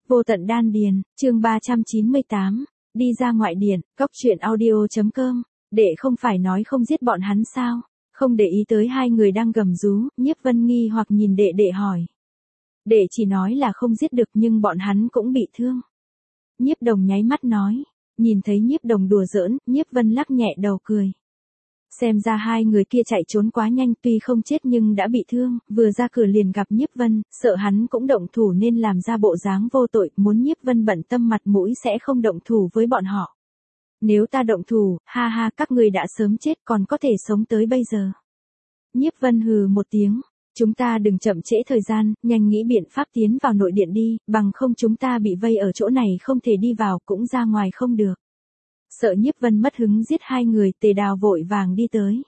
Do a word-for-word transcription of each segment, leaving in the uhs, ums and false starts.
Vô tận đan điền, chương ba trăm chín mươi tám, đi ra ngoại điện, góc truyện audio.com, đệ không phải nói không giết bọn hắn sao, không để ý tới hai người đang gầm rú, Nhiếp Vân nghi hoặc nhìn đệ đệ hỏi. Đệ chỉ nói là không giết được nhưng bọn hắn cũng bị thương. Nhiếp Đồng nháy mắt nói, nhìn thấy Nhiếp Đồng đùa giỡn, Nhiếp Vân lắc nhẹ đầu cười. Xem ra hai người kia chạy trốn quá nhanh tuy không chết nhưng đã bị thương, vừa ra cửa liền gặp Nhiếp Vân, sợ hắn cũng động thủ nên làm ra bộ dáng vô tội, muốn Nhiếp Vân bận tâm mặt mũi sẽ không động thủ với bọn họ. Nếu ta động thủ, ha ha các người đã sớm chết còn có thể sống tới bây giờ. Nhiếp Vân hừ một tiếng, chúng ta đừng chậm trễ thời gian, nhanh nghĩ biện pháp tiến vào nội điện đi, bằng không chúng ta bị vây ở chỗ này không thể đi vào cũng ra ngoài không được. Sợ Nhiếp Vân mất hứng giết hai người, Tề Đào vội vàng đi tới.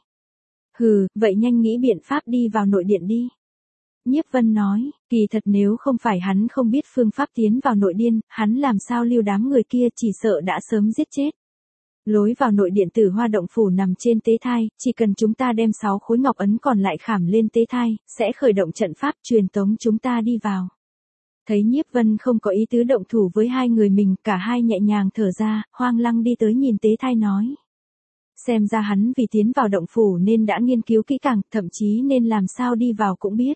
Hừ, vậy nhanh nghĩ biện pháp đi vào nội điện đi. Nhiếp Vân nói, kỳ thật nếu không phải hắn không biết phương pháp tiến vào nội điện, hắn làm sao lưu đám người kia chỉ sợ đã sớm giết chết. Lối vào nội điện Tử Hoa động phủ nằm trên tế thai, chỉ cần chúng ta đem sáu khối ngọc ấn còn lại khảm lên tế thai, sẽ khởi động trận pháp truyền tống chúng ta đi vào. Thấy Nhiếp Vân không có ý tứ động thủ với hai người mình, cả hai nhẹ nhàng thở ra, Hoang Lăng đi tới nhìn tế thai nói. Xem ra hắn vì tiến vào động phủ nên đã nghiên cứu kỹ càng, thậm chí nên làm sao đi vào cũng biết.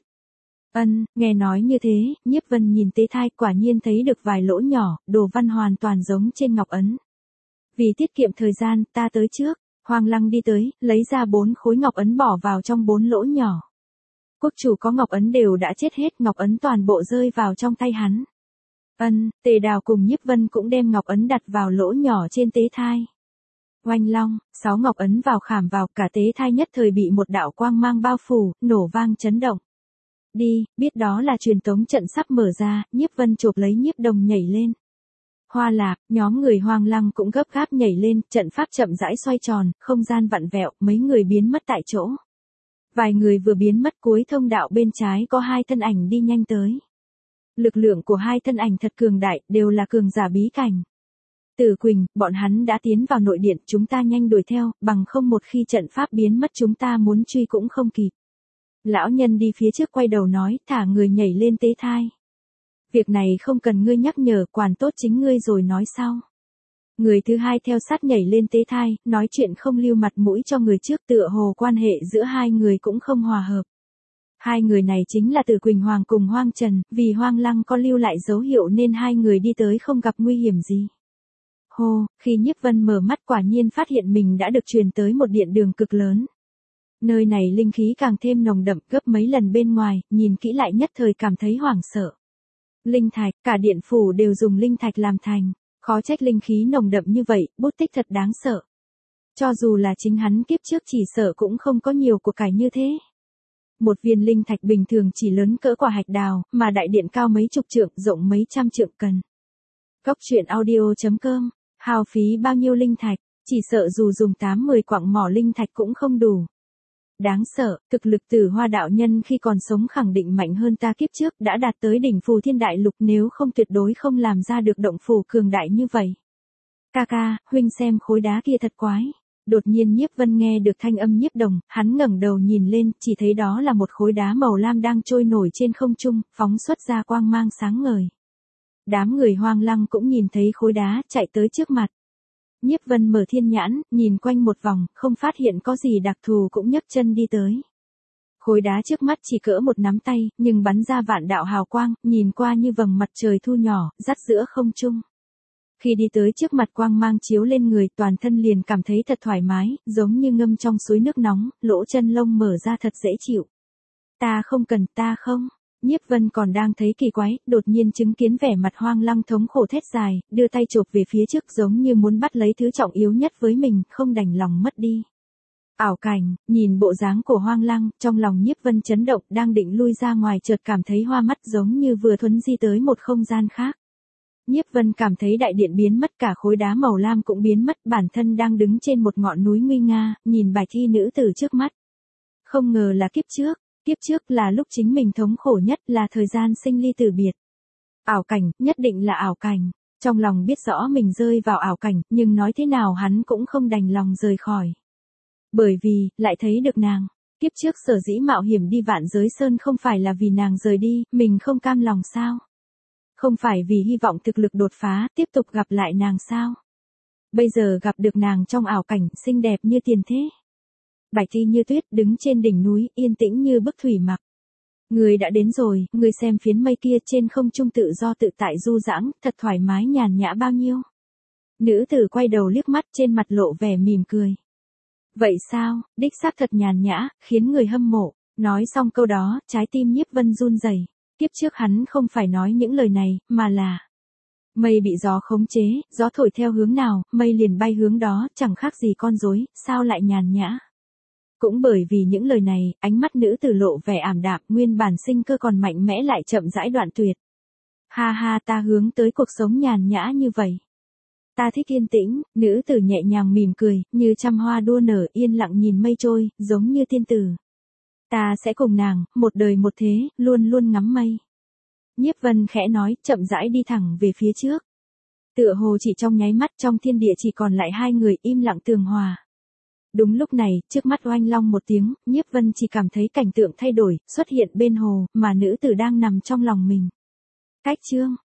Ân, nghe nói như thế, Nhiếp Vân nhìn tế thai quả nhiên thấy được vài lỗ nhỏ, đồ văn hoàn toàn giống trên ngọc ấn. Vì tiết kiệm thời gian, ta tới trước, Hoang Lăng đi tới, lấy ra bốn khối ngọc ấn bỏ vào trong bốn lỗ nhỏ. Quốc chủ có ngọc ấn đều đã chết hết, ngọc ấn toàn bộ rơi vào trong tay hắn. Ân, Tề Đào cùng Nhiếp Vân cũng đem ngọc ấn đặt vào lỗ nhỏ trên tế thai. Oanh long, sáu ngọc ấn vào khảm vào, cả tế thai nhất thời bị một đạo quang mang bao phủ, nổ vang chấn động. Đi, biết đó là truyền tống trận sắp mở ra, Nhiếp Vân chộp lấy Nhiếp Đồng nhảy lên. Hoa Lạc, nhóm người Hoang Lăng cũng gấp gáp nhảy lên, trận pháp chậm rãi xoay tròn, không gian vặn vẹo, mấy người biến mất tại chỗ. Vài người vừa biến mất cuối thông đạo bên trái có hai thân ảnh đi nhanh tới. Lực lượng của hai thân ảnh thật cường đại, đều là cường giả bí cảnh. Tử Quỳnh, bọn hắn đã tiến vào nội điện, chúng ta nhanh đuổi theo, bằng không một khi trận pháp biến mất chúng ta muốn truy cũng không kịp. Lão nhân đi phía trước quay đầu nói, thả người nhảy lên tế thai. Việc này không cần ngươi nhắc nhở, quản tốt chính ngươi rồi nói sau. Người thứ hai theo sát nhảy lên tế thai, nói chuyện không lưu mặt mũi cho người trước, tựa hồ quan hệ giữa hai người cũng không hòa hợp. Hai người này chính là Tử Quỳnh Hoàng cùng Hoang Trần, vì Hoang Lăng có lưu lại dấu hiệu nên hai người đi tới không gặp nguy hiểm gì. Hô, khi Nhiếp Vân mở mắt quả nhiên phát hiện mình đã được truyền tới một điện đường cực lớn. Nơi này linh khí càng thêm nồng đậm gấp mấy lần bên ngoài, nhìn kỹ lại nhất thời cảm thấy hoảng sợ. Linh thạch, cả điện phủ đều dùng linh thạch làm thành. Khó trách linh khí nồng đậm như vậy, bút tích thật đáng sợ. Cho dù là chính hắn kiếp trước chỉ sợ cũng không có nhiều của cải như thế. Một viên linh thạch bình thường chỉ lớn cỡ quả hạch đào, mà đại điện cao mấy chục trượng, rộng mấy trăm trượng cần. Góc truyện audio.com, hao phí bao nhiêu linh thạch, chỉ sợ dù dùng tám mười quặng mỏ linh thạch cũng không đủ. Đáng sợ, thực lực Tử Hoa đạo nhân khi còn sống khẳng định mạnh hơn ta kiếp trước, đã đạt tới đỉnh phù thiên đại lục, nếu không tuyệt đối không làm ra được động phủ cường đại như vậy. Ca ca, huynh xem khối đá kia thật quái. Đột nhiên Nhiếp Vân nghe được thanh âm Nhiếp Đồng, hắn ngẩng đầu nhìn lên, chỉ thấy đó là một khối đá màu lam đang trôi nổi trên không trung, phóng xuất ra quang mang sáng ngời. Đám người Hoang Lăng cũng nhìn thấy khối đá, chạy tới trước mặt. Nhiếp Vân mở thiên nhãn, nhìn quanh một vòng, không phát hiện có gì đặc thù cũng nhấc chân đi tới. Khối đá trước mắt chỉ cỡ một nắm tay, nhưng bắn ra vạn đạo hào quang, nhìn qua như vầng mặt trời thu nhỏ, dắt giữa không trung. Khi đi tới trước mặt quang mang chiếu lên người, toàn thân liền cảm thấy thật thoải mái, giống như ngâm trong suối nước nóng, lỗ chân lông mở ra thật dễ chịu. Ta không cần, ta không. Nhiếp Vân còn đang thấy kỳ quái, đột nhiên chứng kiến vẻ mặt Hoang Lăng thống khổ thét dài, đưa tay chộp về phía trước giống như muốn bắt lấy thứ trọng yếu nhất với mình, không đành lòng mất đi. Ảo cảnh, nhìn bộ dáng của Hoang Lăng, trong lòng Nhiếp Vân chấn động, đang định lui ra ngoài chợt cảm thấy hoa mắt giống như vừa thuấn di tới một không gian khác. Nhiếp Vân cảm thấy đại điện biến mất, cả khối đá màu lam cũng biến mất, bản thân đang đứng trên một ngọn núi nguy nga, nhìn bài thi nữ tử trước mắt. Không ngờ là kiếp trước. Kiếp trước là lúc chính mình thống khổ nhất, là thời gian sinh ly tử biệt. Ảo cảnh, nhất định là ảo cảnh. Trong lòng biết rõ mình rơi vào ảo cảnh, nhưng nói thế nào hắn cũng không đành lòng rời khỏi. Bởi vì, lại thấy được nàng. Kiếp trước sở dĩ mạo hiểm đi Vạn Giới Sơn không phải là vì nàng rời đi, mình không cam lòng sao? Không phải vì hy vọng thực lực đột phá, tiếp tục gặp lại nàng sao? Bây giờ gặp được nàng trong ảo cảnh, xinh đẹp như tiền thế. Bạch thi như tuyết, đứng trên đỉnh núi, yên tĩnh như bức thủy mặc. Người đã đến rồi, người xem phiến mây kia trên không trung tự do tự tại du đãng, thật thoải mái nhàn nhã bao nhiêu. Nữ tử quay đầu liếc mắt, trên mặt lộ vẻ mỉm cười. Vậy sao, đích xác thật nhàn nhã, khiến người hâm mộ. Nói xong câu đó, trái tim Nhiếp Vân run rẩy. Kiếp trước hắn không phải nói những lời này, mà là mây bị gió khống chế, gió thổi theo hướng nào, mây liền bay hướng đó, chẳng khác gì con rối, sao lại nhàn nhã. Cũng bởi vì những lời này, ánh mắt nữ tử lộ vẻ ảm đạm, nguyên bản sinh cơ còn mạnh mẽ lại chậm rãi đoạn tuyệt. Ha ha, ta hướng tới cuộc sống nhàn nhã như vậy. Ta thích yên tĩnh, nữ tử nhẹ nhàng mỉm cười, như trăm hoa đua nở, yên lặng nhìn mây trôi, giống như tiên tử. Ta sẽ cùng nàng, một đời một thế, luôn luôn ngắm mây. Nhiếp Vân khẽ nói, chậm rãi đi thẳng về phía trước. Tựa hồ chỉ trong nháy mắt, trong thiên địa chỉ còn lại hai người im lặng tường hòa. Đúng lúc này, trước mắt oanh long một tiếng, Nhiếp Vân chỉ cảm thấy cảnh tượng thay đổi, xuất hiện bên hồ, mà nữ tử đang nằm trong lòng mình. Cách chương